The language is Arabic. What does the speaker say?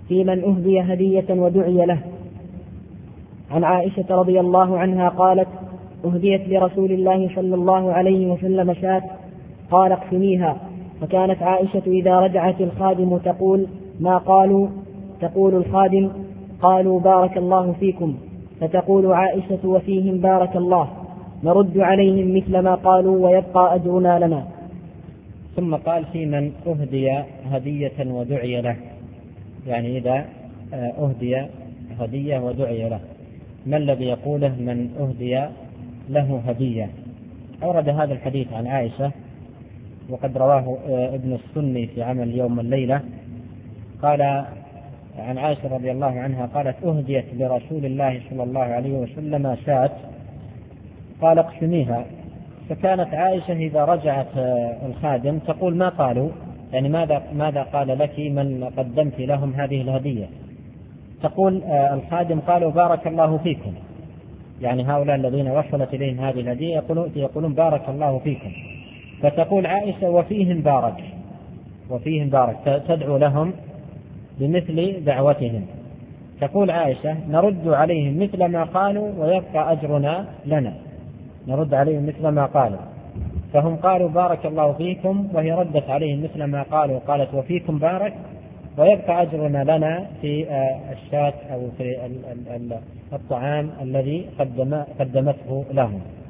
في من أهدي هدية ودعي له. عن عائشة رضي الله عنها قالت: أهديت لرسول الله صلى الله عليه وسلم شاة، قال: اقسميها. فكانت عائشة إذا رجعت الخادم تقول: ما قالوا؟ تقول الخادم: قالوا بارك الله فيكم. فتقول عائشة: وفيهم بارك الله. نرد عليهم مثل ما قالوا ويبقى أجرنا لنا. ثم قال: في من أهدي هدية ودعي له، يعني إذا أهدي هدية ودعي له، ما الذي يقوله من أهدي له هدية؟ أورد هذا الحديث عن عائشة، وقد رواه ابن السني في عمل اليوم والليلة. قال عن عائشة رضي الله عنها قالت: أهديت لرسول الله صلى الله عليه وسلم شاة، قال: اقسميها. فكانت عائشة إذا رجعت الخادم تقول: ما قالوا؟ يعني ماذا قال لك من قدمت لهم هذه الهدية؟ تقول الخادم: قالوا بارك الله فيكم. يعني هؤلاء الذين وصلت إليهم هذه الهدية يقولون بارك الله فيكم. فتقول عائشة: وفيهم بارك. وفيهم بارك، تدعو لهم بمثل دعوتهم. تقول عائشة: نرد عليهم مثل ما قالوا ويبقى أجرنا لنا. نرد عليهم مثل ما قالوا، فهم قالوا بارك الله فيكم، وهي ردت عليهم مثل ما قالوا، قالت: وفيكم بارك، ويبقى أجرنا لنا في الشاة أو في الطعام الذي قدمته لهم.